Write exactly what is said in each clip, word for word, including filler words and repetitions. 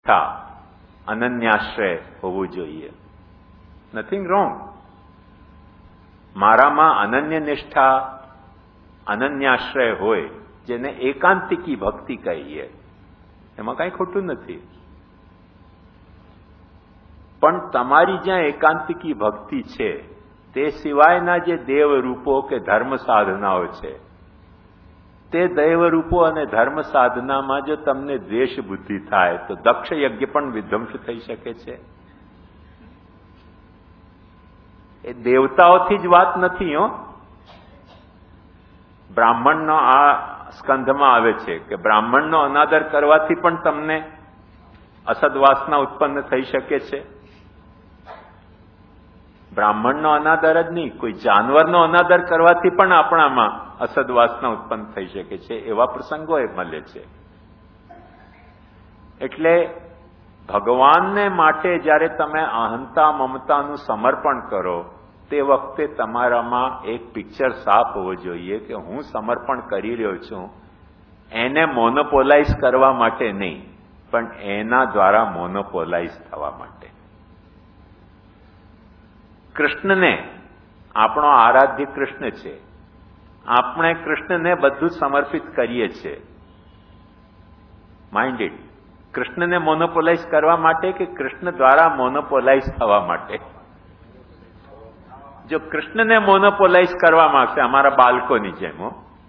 નિષ્ઠા અનન્યાશ્રય હોવું જોઈએ. Nothing wrong. મારામાં અનન્ય નિષ્ઠા અનન્યાશ્રય હોય, જેને એકાંતિકી ભક્તિ કહીએ, એમાં કાંઈ ખોટું નથી. પણ તમારી જ્યાં એકાંતિકી ભક્તિ છે તે સિવાયના જે દેવરૂપો કે ધર્મ સાધનાઓ છે, તે દૈવરૂપો અને ધર્મ સાધનામાં જો તમને દ્વેષ બુદ્ધિ થાય તો દક્ષ યજ્ઞ પણ વિધ્વંસ થઈ શકે છે. એ દેવતાઓથી જ વાત નથી. હો, બ્રાહ્મણનો આ સ્કંધમાં આવે છે કે બ્રાહ્મણનો અનાદર કરવાથી પણ તમને અસદવાસના ઉત્પન્ન થઈ શકે છે. બ્રાહ્મણનો અનાદર જ નહીં, કોઈ જાનવરનો અનાદર કરવાથી પણ આપણામાં અસદવાસના ઉત્પન્ન થઈ શકે છે. એવા પ્રસંગો એ મળે છે. એટલે ભગવાનને માટે જ્યારે તમે અહંતા મમતાનું સમર્પણ કરો તે વખતે તમારામાં એક પિક્ચર સાફ હોવો જોઈએ કે હું સમર્પણ કરી રહ્યો છું એને મોનોપોલાઇઝ કરવા માટે નહીં, પણ એના દ્વારા મોનોપોલાઇઝ થવા માટે. કૃષ્ણને, આપણો આરાધ્ય કૃષ્ણ છે, આપણે કૃષ્ણને બધું સમર્પિત કરીએ છીએ. Mind it. કૃષ્ણને મોનોપોલાઇઝ કરવા માટે કે કૃષ્ણ દ્વારા મોનોપોલાઇઝ થવા માટે? જો કૃષ્ણને મોનોપોલાઇઝ કરવા માંગશે, અમારા બાળકોની જેમ,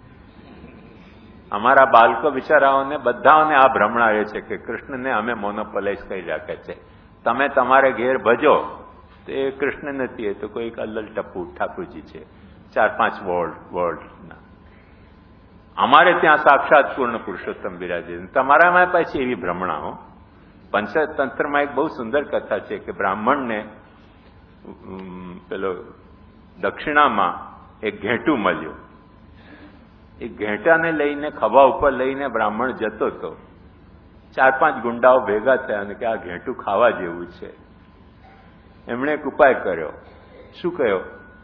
અમારા બાળકો બિચારાઓને બધાઓને આ ભ્રમણાવે છે કે કૃષ્ણને અમે મોનોપોલાઇઝ કરી રાખે છે. તમે તમારે ઘેર ભજો તો એ કૃષ્ણ નથી, એ તો કોઈ અલ્લલ ટપ્પુ ઠાકુરજી છે, ચાર પાંચ વોલ્ટ વોલ્ટના. અમારે ત્યાં સાક્ષાત પૂર્ણ પુરુષોત્તમ બિરાજે. તમારામાં પાછી એવી ભ્રમણાઓ. પંચતંત્રમાં એક બહુ સુંદર કથા છે કે બ્રાહ્મણને પેલો દક્ષિણામાં એક ઘેંટું મળ્યું. એ ઘેંટાને લઈને ખભા ઉપર લઈને બ્રાહ્મણ જતો હતો. ચાર પાંચ ગુંડાઓ ભેગા થયા અને કે આ ઘેંટું ખાવા જેવું છે. એમણે એક ઉપાય કર્યો. શું કહ્યો?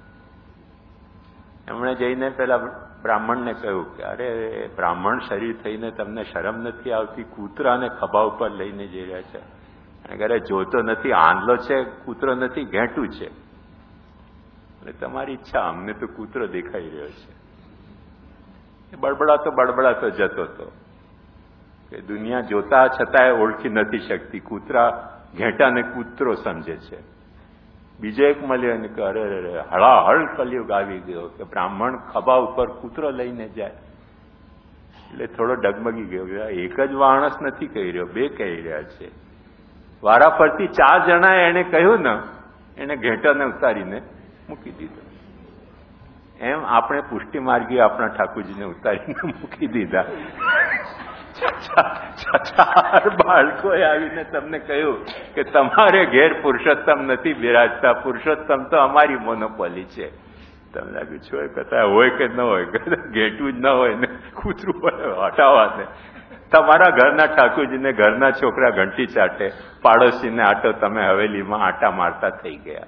એમણે જઈને પેલા બ્રાહ્મણને કહ્યું કે અરે બ્રાહ્મણ શરીર થઈને તમને શરમ નથી આવતી? કૂતરાને ખભા ઉપર લઈને જઈ રહ્યા છે. અને અરે જોતો નથી, આંધલો છે, કૂતરો નથી, ઘેંટું છે. એટલે તમારી ઈચ્છા, અમને તો કૂતરો દેખાઈ રહ્યો છે. એ બડબડાતો બડબડાતો જતો હતો કે દુનિયા જોતા છતાંય ઓળખી નથી શકતી. કૂતરા ઘેંટાને કૂતરો સમજે છે. બીજો એક મળ્યો ને કે અરે અરે હળાહળ કલયુગ આવી ગયો કે બ્રાહ્મણ ખભા ઉપર કૂતરો લઈને જાય. એટલે થોડો ડગમગી ગયો. એક જ માણસ નથી કહી રહ્યો, બે કહી રહ્યા છે. વારાફરતી ચાર જણાએ એને કહ્યું ને, એને ઘેંટાને ઉતારીને મૂકી દીધો. એમ આપણે પુષ્ટિ માર્ગી આપણા ઠાકોરજીને ઉતારીને મૂકી દીધા. ચાર બાળકોએ આવીને તમને કહ્યું કે તમારે ઘેર પુરુષોત્તમ નથી બિરાજતા, પુરુષોત્તમ તો અમારી મોનોપોલી છે. તમને લાગ્યું છો કથા હોય કે ન હોય, ઘેટું જ ન હોય ને કૂતરું હોય, હટાવવાને. તમારા ઘરના ઠાકોરજીને ઘરના છોકરા ઘંટી ચાટે, પાડોશીને આટો તમે હવેલીમાં આટા મારતા થઈ ગયા.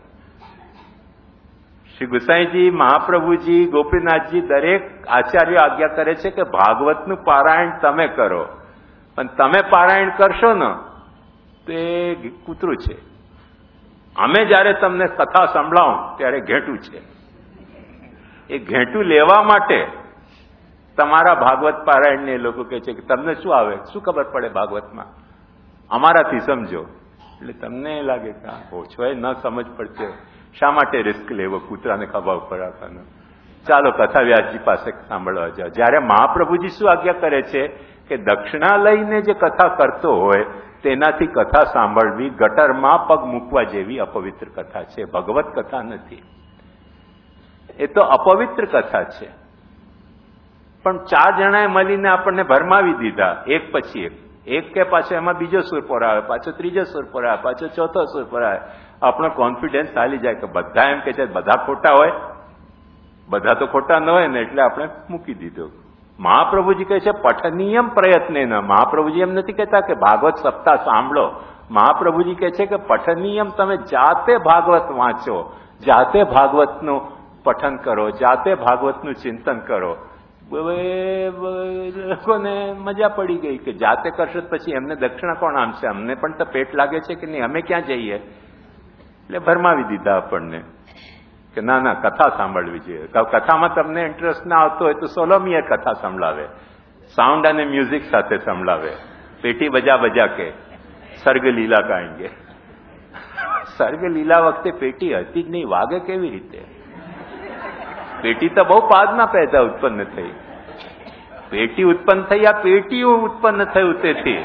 શ્રી ગુસાઈજી, મહાપ્રભુજી, ગોપીનાથજી દરેક આચાર્ય આજ્ઞા કરે છે કે ભાગવતનું પારાયણ તમે કરો, પણ તમે પારાયણ કરશો ને તો એ કૂતરું છે. અમે જયારે તમને કથા સંભળાવું ત્યારે ઘેંટું છે. એ ઘેંટું લેવા માટે તમારા ભાગવત પારાયણને એ લોકો કહે છે કે તમને શું આવે, શું ખબર પડે ભાગવતમાં, અમારાથી સમજો. એટલે તમને લાગે કે ઓછો ન સમજ પડશે, શા માટે રિસ્ક લેવો કૂતરાને ખભા ઉપર રાખવાનો? ચાલો કથા વ્યાસજી પાસે સાંભળવા જાઓ. જ્યારે મહાપ્રભુજી શું આજ્ઞા કરે છે કે દક્ષિણા લઈને જે કથા કરતો હોય તેનાથી કથા સાંભળવી ગટરમાં પગ મૂકવા જેવી અપવિત્ર કથા છે, ભગવત કથા નથી. એ તો અપવિત્ર કથા છે. પણ ચાર જણાએ મળીને આપણને ભરમાવી દીધા, એક પછી એક. એક કે પાછો એમાં બીજો સુર પર આવે, પાછો ત્રીજો સુર પર આવે, પાછો ચોથો સુર પર આવે. આપણો કોન્ફિડન્સ ચાલી જાય કે બધા એમ કે છે બધા ખોટા હોય, બધા તો ખોટા ન હોય ને, એટલે આપણે મૂકી દીધો. મહાપ્રભુજી કહે છે પઠનીયમ પ્રયત્ન ન. મહાપ્રભુજી એમ નથી કહેતા કે ભાગવત સપ્તાહ સાંભળો. મહાપ્રભુજી કહે છે કે પઠનીયમ, તમે જાતે ભાગવત વાંચો, જાતે ભાગવતનું પઠન કરો, જાતે ભાગવતનું ચિંતન કરો. લોકોને મજા પડી ગઈ કે જાતે કરશો પછી એમને દક્ષિણા કોણ આમશે, અમને પણ તો પેટ લાગે છે કે નહીં, અમે ક્યાં જઈએ. એટલે ભરમાવી દીધા આપણને કે ના ના કથા સાંભળવી જોઈએ. કથામાં તમને ઇન્ટરેસ્ટ ના આવતો હોય તો સોલોમીએ કથા સંભળાવે, સાઉન્ડ અને મ્યુઝિક સાથે સંભળાવે, પેટી બજા બજા કે સર્ગ લીલા ગાएंगे. સર્ગ લીલા વખતે પેટી હતી જ નહીં, વાગે કેવી રીતે? પેટી તો બહુ બાદમાં પેદા ઉત્પન્ન થઈ. પેટી ઉત્પન્ન થઈ, આ પેટીઓ ઉત્પન્ન થયું તેથી.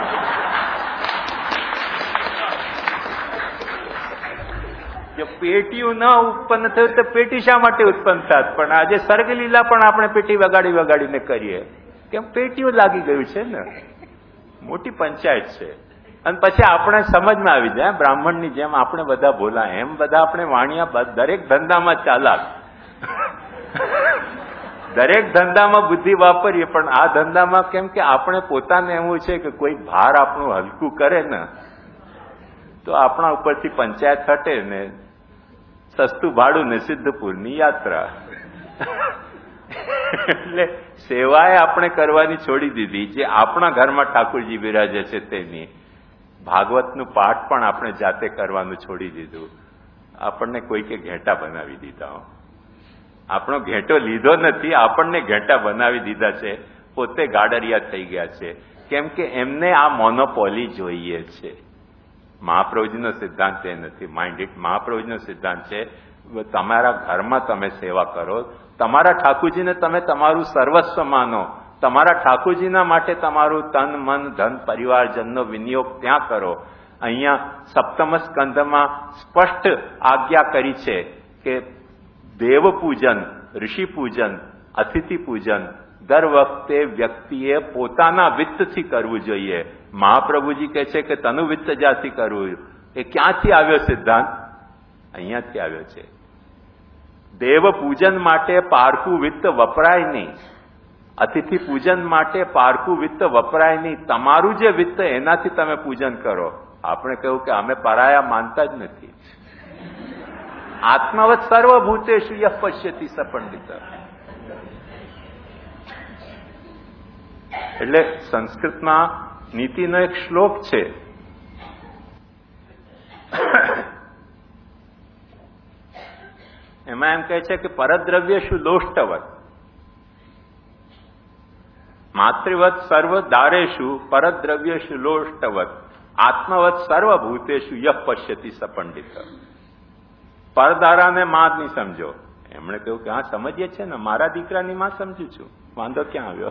જો પેટીઓ ન ઉત્પન્ન થયું તો પેટી શા માટે ઉત્પન્ન થાત? પણ આજે સર્ગ લીલા પણ આપણે પેટી વગાડી વગાડીને કરીએ, કેમ? પેટીઓ લાગી ગયું છે ને, મોટી પંચાયત છે. અને પછી આપણે સમજમાં આવી જાય, બ્રાહ્મણની જેમ આપણે બધા બોલા, એમ બધા આપણે વાણિયા દરેક ધંધામાં ચાલાક, દરેક ધંધામાં બુદ્ધિ વાપરીએ, પણ આ ધંધામાં કેમ કે આપણે પોતાને એવું છે કે કોઈ ભાર આપણું હલકું કરે ને તો આપણા ઉપરથી પંચાયત હટે ને સસ્તું ભાડું ને સિદ્ધપુરની યાત્રા. એટલે સેવાએ આપણે કરવાની છોડી દીધી, જે આપણા ઘરમાં ઠાકોરજી બિરાજે છે તેની. ભાગવતનું પાઠ પણ આપણે જાતે કરવાનું છોડી દીધું. આપણને કોઈકે ઘેટા બનાવી દીધા. આપણો ઘેટો લીધો નથી, આપણને ઘેટા બનાવી દીધા છે. પોતે ગાડરિયા થઈ ગયા છે, કેમ કે એમને આ મોનોપોલી જોઈએ છે. મહાપ્રભુજીનો સિદ્ધાંત એ નથી. માઇન્ડ ઇટ મહાપ્રભુજીનો સિદ્ધાંત છે તમારા ઘરમાં તમે સેવા કરો, તમારા ઠાકોરજીને તમે તમારું સર્વસ્વ માનો, તમારા ઠાકોરજીના માટે તમારું તન મન ધન પરિવારજનનો વિનિયોગ ત્યાં કરો. અહીંયા સપ્તમ સ્કંધમાં સ્પષ્ટ આજ્ઞા કરી છે કે દેવ પૂજન, ઋષિ પૂજન, અતિથિ પૂજન દર વખતે વ્યક્તિએ પોતાના વિત્તથી કરવું જોઈએ. મહાપ્રભુજી કહે છે કે તનુ વિત્ત જાથી કરવું. એ ક્યાંથી આવ્યો સિદ્ધાંત? અહીંયાથી આવ્યો છે. દેવ પૂજન માટે પારકું વિત્ત વપરાય નહીં, અતિથિ પૂજન માટે પારકું વિત્ત વપરાય નહીં. તમારું જે વિત્ત એનાથી તમે પૂજન કરો. આપણે કહ્યું કે અમે પરાયા માનતા જ નથી. આત્માવત સર્વભૂતેષુ યઃ પશ્યતિ સ પંડિત. એટલે સંસ્કૃતમાં નીતિનો એક શ્લોક છે, એમાં એમ કહે છે કે પરદ્રવ્યેષુ લોષ્ટવત માતૃવત સર્વ દારેષુ પરદ્રવ્યેષુ લોષ્ટવત આત્મવત સર્વભૂતેષુ યઃ પશ્યતિ સ પંડિત. પરદારાને માં જ નહીં સમજો. એમણે કહ્યું કે હા સમજીએ છે ને, મારા દીકરાની માં સમજુ છું, વાંધો ક્યાં આવ્યો?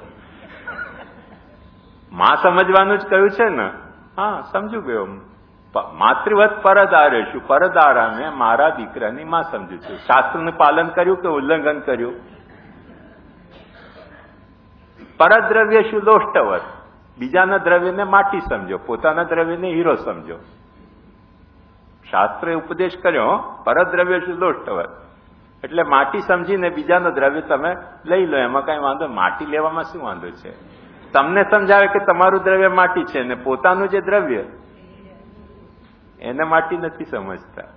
માં સમજવાનું જ કહ્યું છે ને. હા સમજુ ગયો. માતૃવત પરદારેષુ, પરદારાને મારા દીકરાની માં સમજુ છું. શાસ્ત્રનું પાલન કર્યું કે ઉલ્લંઘન કર્યું? પરદ્રવ્યેષુ લોષ્ટવત, બીજાના દ્રવ્યને માટી સમજો, પોતાના દ્રવ્યને હીરો સમજો. શાસ્ત્રે ઉપદેશ કર્યો પરદ્રવ્યેષુ લોષ્ટવત, એટલે માટી સમજીને બીજાનો દ્રવ્ય તમે લઈ લો, એમાં કઈ વાંધો? માટી લેવામાં શું વાંધો છે? તમને સમજાવે કે તમારું દ્રવ્ય માટી છે ને પોતાનું જે દ્રવ્ય એને માટી નથી સમજતા.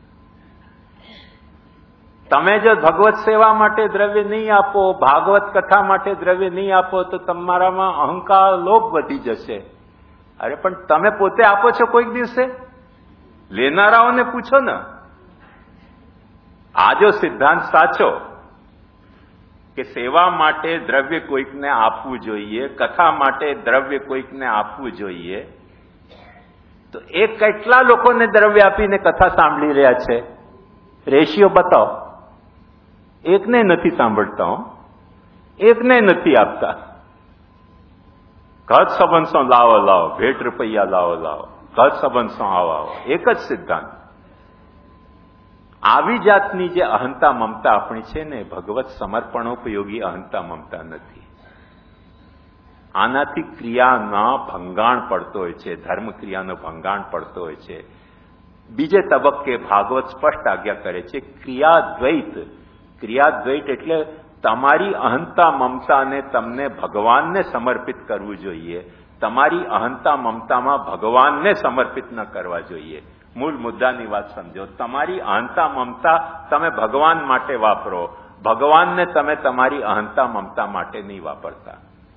તમે જો ભગવત સેવા માટે દ્રવ્ય નહીં આપો, ભાગવત કથા માટે દ્રવ્ય નહીં આપો તો તમારામાં અહંકાર લોભ વધી જશે. અરે પણ તમે પોતે આપો છો કોઈક દિવસે? લેનારાઓને પૂછો ને. આ જો સિદ્ધાંત સાચો કે સેવા માટે દ્રવ્ય કોઈકને આપવું જોઈએ, કથા માટે દ્રવ્ય કોઈકને આપવું જોઈએ, તો એ કેટલા લોકોને દ્રવ્ય આપીને કથા સાંભળી રહ્યા છે? રેશિયો બતાવો. એકને નથી સાંભળતા, એકને નથી આપતા. ઘર સંબંધો લાવો લાવો, ભેટ રૂપિયા લાવો લાવો, ઘર સંબંધો આવો આવો, એક જ સિદ્ધાંત. આવી જાતની જે અહંતા મમતા આપણી છે ને, ભગવત સમર્પણોપયોગી અહંતા મમતા નથી. આનાથી ક્રિયાના ભંગાણ પડતો હોય છે, ધર્મ ક્રિયાનો ભંગાણ પડતો હોય છે. બીજે તબક્કે ભાગવત સ્પષ્ટ આજ્ઞા કરે છે ક્રિયાદ્વૈત. ક્રિયાદ્વૈત એટલે તમારી અહંતા મમતાને તમને ભગવાનને સમર્પિત કરવું જોઈએ, તમારી અહંતા મમતામાં ભગવાનને સમર્પિત ન કરવા જોઈએ. મૂળ મુદ્દાની વાત સમજો. તમારી અહંતા મમતા તમે ભગવાન માટે વાપરો, ભગવાનને તમે તમારી અહંતા મમતા માટે નહીં વાપરતા.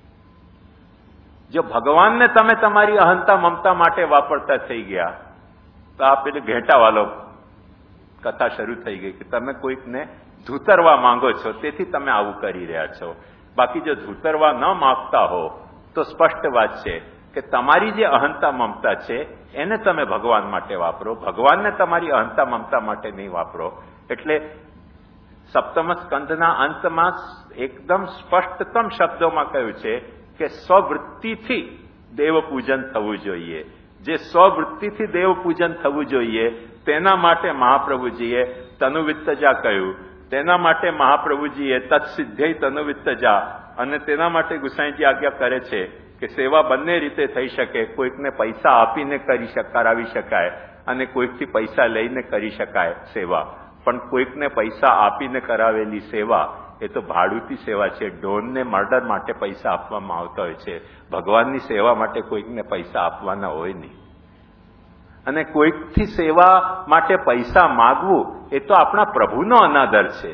જો ભગવાનને તમે તમારી અહંતા મમતા માટે વાપરતા થઈ ગયા તો આ પેલું ઘેટાવાલો કથા શરૂ થઈ ગઈ કે તમે કોઈકને ધૂતરવા માંગો છો તેથી તમે આવું કરી રહ્યા છો. બાકી જો ધૂતરવા ન માંગતા હો તો સ્પષ્ટ વાત છે કે તમારી જે અહંતા મમતા છે એને તમે ભગવાન માટે વાપરો, ભગવાનને તમારી અહંતા મમતા માટે નહીં વાપરો. એટલે સપ્તમ સ્કંધના અંતમાં એકદમ સ્પષ્ટતમ શબ્દોમાં કહ્યું છે કે સ્વવૃત્તિથી દેવ પૂજન થવું જોઈએ. જે સ્વવૃત્તિથી દેવ પૂજન થવું જોઈએ તેના માટે મહાપ્રભુજીએ તનુવિત્તજા કહ્યું, તેના માટે મહાપ્રભુજીએ તત્સિદ્ધ્ય તનુવિત્તજા, અને તેના માટે ગુસાઈજી આજ્ઞા કરે છે કે સેવા બંને રીતે થઈ શકે. કોઈકને પૈસા આપીને કરી કરાવી શકાય અને કોઈકથી પૈસા લઈને કરી શકાય સેવા. પણ કોઈકને પૈસા આપીને કરાવેલી સેવા એ તો ભાડુતી સેવા છે. ડોનને મર્ડર માટે પૈસા આપવામાં આવતા હોય છે, ભગવાનની સેવા માટે કોઈકને પૈસા આપવાના હોય નહીં. અને કોઈકથી સેવા માટે પૈસા માગવું એ તો આપણા પ્રભુનો અનાદર છે.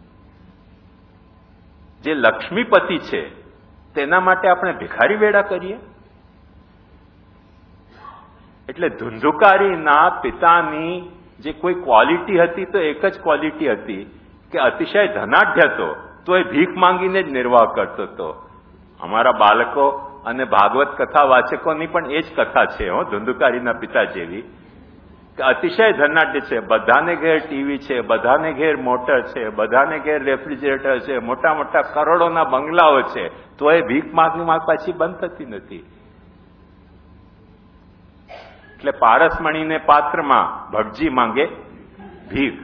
જે લક્ષ્મીપતિ છે તેના માટે આપણે ભિખારી વેડા કરીએ. એટલે ધુંધુકારીના પિતાની જે કોઈ ક્વોલિટી હતી તો એક જ ક્વોલિટી હતી કે અતિશય ધનાઢ્ય હતો તો એ ભીખ માંગીને જ નિર્વાહ કરતો હતો. અમારા બાળકો અને ભાગવત કથા વાચકોની પણ એ જ કથા છે હો, ધુંધુકારીના પિતા જેવી, કે અતિશય ધનાઢ્ય છે. બધાને ઘેર ટીવી છે, બધાને ઘેર મોટર છે, બધાને ઘેર રેફ્રિજરેટર છે, મોટા મોટા કરોડોના બંગલાઓ છે, તો એ ભીખ માંગની માંગ પાછી બંધ થતી નથી. એટલે પારસમણીને પાત્રમાં ભટજી માંગે ભીખ.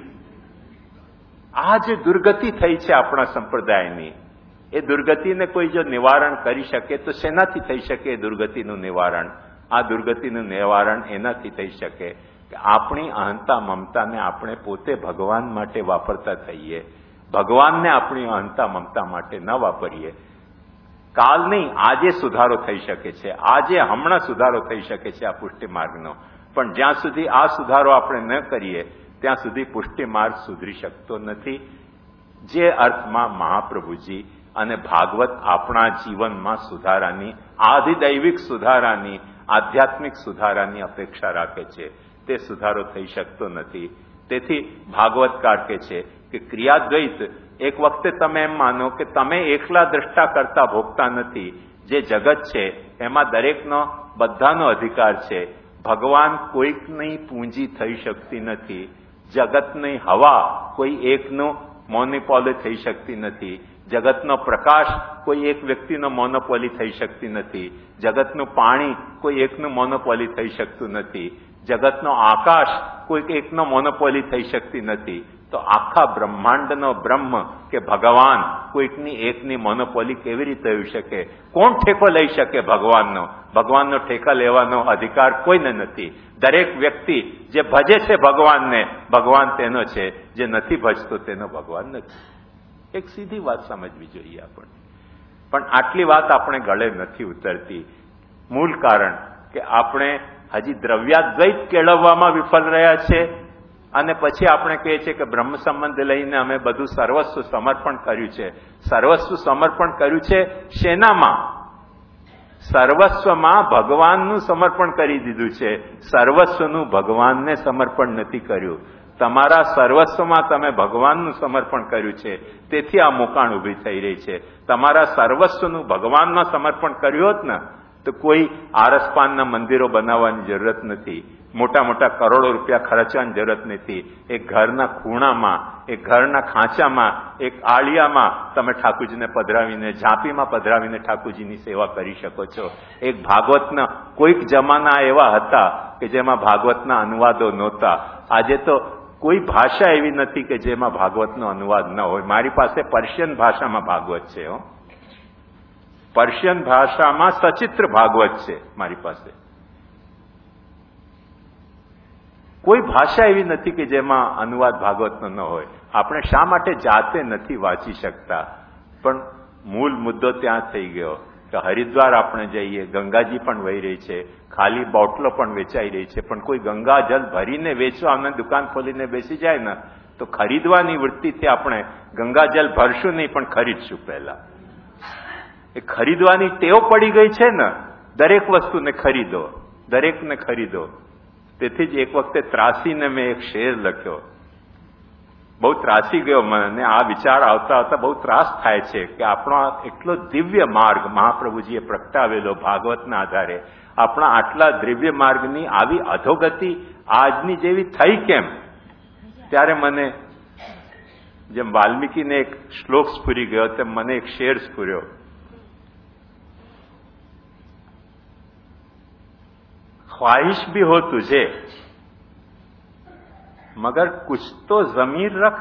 આ જે દુર્ગતિ થઈ છે આપણા સંપ્રદાયની, એ દુર્ગતિને કોઈ જો નિવારણ કરી શકે તો શેનાથી થઈ શકે? એ દુર્ગતિનું નિવારણ, આ દુર્ગતિનું નિવારણ એનાથી થઈ શકે કે આપણી અહંતા મમતાને આપણે પોતે ભગવાન માટે વાપરતા થઈએ, ભગવાનને આપણી અહંતા મમતા માટે ન વાપરીએ. કાલ નહીં, આજે સુધારો થઈ શકે છે, આજે હમણાં સુધારો થઈ શકે છે આ પુષ્ટિ માર્ગનો. પણ જ્યાં સુધી આ સુધારો આપણે ન કરીએ ત્યાં સુધી પુષ્ટિ માર્ગ સુધરી શકતો નથી. જે અર્થમાં મહાપ્રભુજી અને ભાગવત આપણા જીવનમાં સુધારાની, આધિદૈવિક સુધારાની, આધ્યાત્મિક સુધારાની અપેક્ષા રાખે છે, તે સુધારો થઈ શકતો નથી. તેથી ભાગવતકાર કહે છે કે ક્રિયાદ્વૈત એક વખતે તમે એમ માનો કે તમે એકલા દ્રષ્ટા કરતા ભોગતા નથી. જે જગત છે એમાં દરેકનો બધાનો અધિકાર છે. ભગવાન કોઈકની પૂંજી થઈ શકતી નથી. જગતની હવા કોઈ એકનું મોનોપોલી થઈ શકતી નથી. જગતનો પ્રકાશ કોઈ એક વ્યક્તિનો મોનોપોલી થઈ શકતી નથી. જગતનું પાણી કોઈ એકનું મોનોપોલી થઈ શકતું નથી. જગતનો આકાશ કોઈક એકનો મોનોપોલી થઈ શકતી નથી. તો આખા બ્રહ્માંડનો બ્રહ્મ કે ભગવાન કોઈકની એકની મોનોપોલી કેવી રીતે હોઈ શકે? કોણ ઠેકો લઈ શકે ભગવાનનો? ભગવાનનો ઠેકા લેવાનો અધિકાર કોઈને નથી. દરેક વ્યક્તિ જે ભજે છે ભગવાનને, ભગવાન તેનો છે. જે નથી ભજતો તેનો ભગવાન નથી. એક સીધી વાત સમજવી જોઈએ આપણે. પણ આટલી વાત આપણે ગળે નથી ઉતરતી. મૂળ કારણ કે આપણે હજી દ્રવ્યાદ્વૈત કેળવવામાં વિફળ રહ્યા છે. અને પછી આપણે કહીએ છીએ કે બ્રહ્મ સંબંધ લઈને અમે બધું સર્વસ્વ સમર્પણ કર્યું છે. સર્વસ્વ સમર્પણ કર્યું છે શેનામાં? સર્વસ્વમાં ભગવાનનું સમર્પણ કરી દીધું છે. સર્વસ્વનું ભગવાનને સમર્પણ નથી કર્યું. તમારા સર્વસ્વમાં તમે ભગવાનનું સમર્પણ કર્યું છે, તેથી આ મોકાણ ઊભી થઈ રહી છે. તમારા સર્વસ્વનું ભગવાનમાં સમર્પણ કર્યું હોત ને તો કોઈ આરસપાનના મંદિરો બનાવવાની જરૂરત નથી, મોટા મોટા કરોડો રૂપિયા ખર્ચવાની જરૂરત નથી. એક ઘરના ખૂણામાં, એક ઘરના ખાંચામાં, એક આળિયામાં તમે ઠાકોરજીને પધરાવીને, ઝાંપીમાં પધરાવીને ઠાકોરજીની સેવા કરી શકો છો. એક ભાગવતના કોઈક જમાના એવા હતા કે જેમાં ભાગવતના અનુવાદો નહોતા. આજે તો કોઈ ભાષા એવી નથી કે જેમાં ભાગવતનો અનુવાદ ન હોય. મારી પાસે પર્શિયન ભાષામાં ભાગવત છે. હો, પર્શિયન ભાષામાં સચિત્ર ભાગવત છે મારી પાસે. કોઈ ભાષા એવી નથી કે જેમાં અનુવાદ ભાગવતનો ન હોય. આપણે શા માટે જાતે નથી વાંચી શકતા? પણ મૂળ મુદ્દો ત્યાં થઈ ગયો કે હરિદ્વાર આપણે જઈએ, ગંગાજી પણ વહી રહી છે, ખાલી બોટલો પણ વેચાઈ રહી છે, પણ કોઈ ગંગાજલ ભરીને વેચવા અને દુકાન ખોલીને બેસી જાય ને તો તો ખરીદવાની વૃત્તિથી આપણે ગંગાજલ ભરશું નહીં, પણ ખરીદશું પહેલા. એ ખરીદવાની ટેવ પડી ગઈ છે ને, દરેક વસ્તુને ખરીદો, દરેકને ખરીદો. તેથી જ એક વખતે ત્રાસીને મેં એક શેર લખ્યો, બહુ ત્રાસી ગયો મને. આ વિચાર આવતા આવતા બહુ ત્રાસ થાય છે કે આપણો એટલો દિવ્ય માર્ગ મહાપ્રભુજીએ પ્રગટાવેલો ભાગવતના આધારે, આપણા આટલા દિવ્ય માર્ગની આવી અધોગતિ આજની જેવી થઈ કેમ? ત્યારે મને જેમ વાલ્મીકીને એક શ્લોક સ્ફુરી ગયો તેમ મને એક શેર સ્ફુર્યો. ख्वाहिश भी हो तुझे मगर कुछ तो जमीर रख.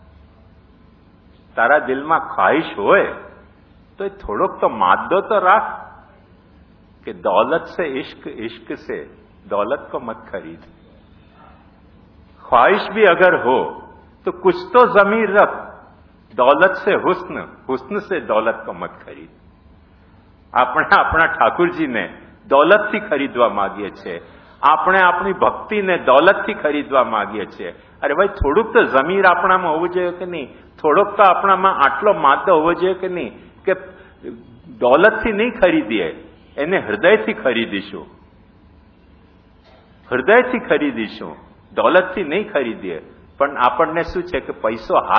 तारा दिलમાં ख्वाहिश હોય તો એ થોડોક તો માદો તો રાખ કે दौलत से इश्क, इश्क से दौलत को मत खरीद. ख्वाहिश भी अगर हो तो कुछ तो जमीर रख, दौलत से हुस्न, हुस्न से दौलत को मत खरीद. આપણે આપણા ઠાકુરજીને દોલતથી ખરીદવા માંગીએ છીએ, આપણે આપણી ભક્તિને દોલતથી ખરીદવા માંગીએ છીએ. અરે ભાઈ, થોડુંક તો જમીર આપણામાં હોવું જોઈએ કે નહીં? થોડોક તો આપણામાં આટલો માદો હોવો જોઈએ કે નહીં કે દોલતથી નહીં ખરીદીએ, એને હૃદયથી ખરીદીશું, હૃદયથી ખરીદીશું, દોલતથી નહીં ખરીદીએ. પણ આપણને શું છે કે પૈસો હાથ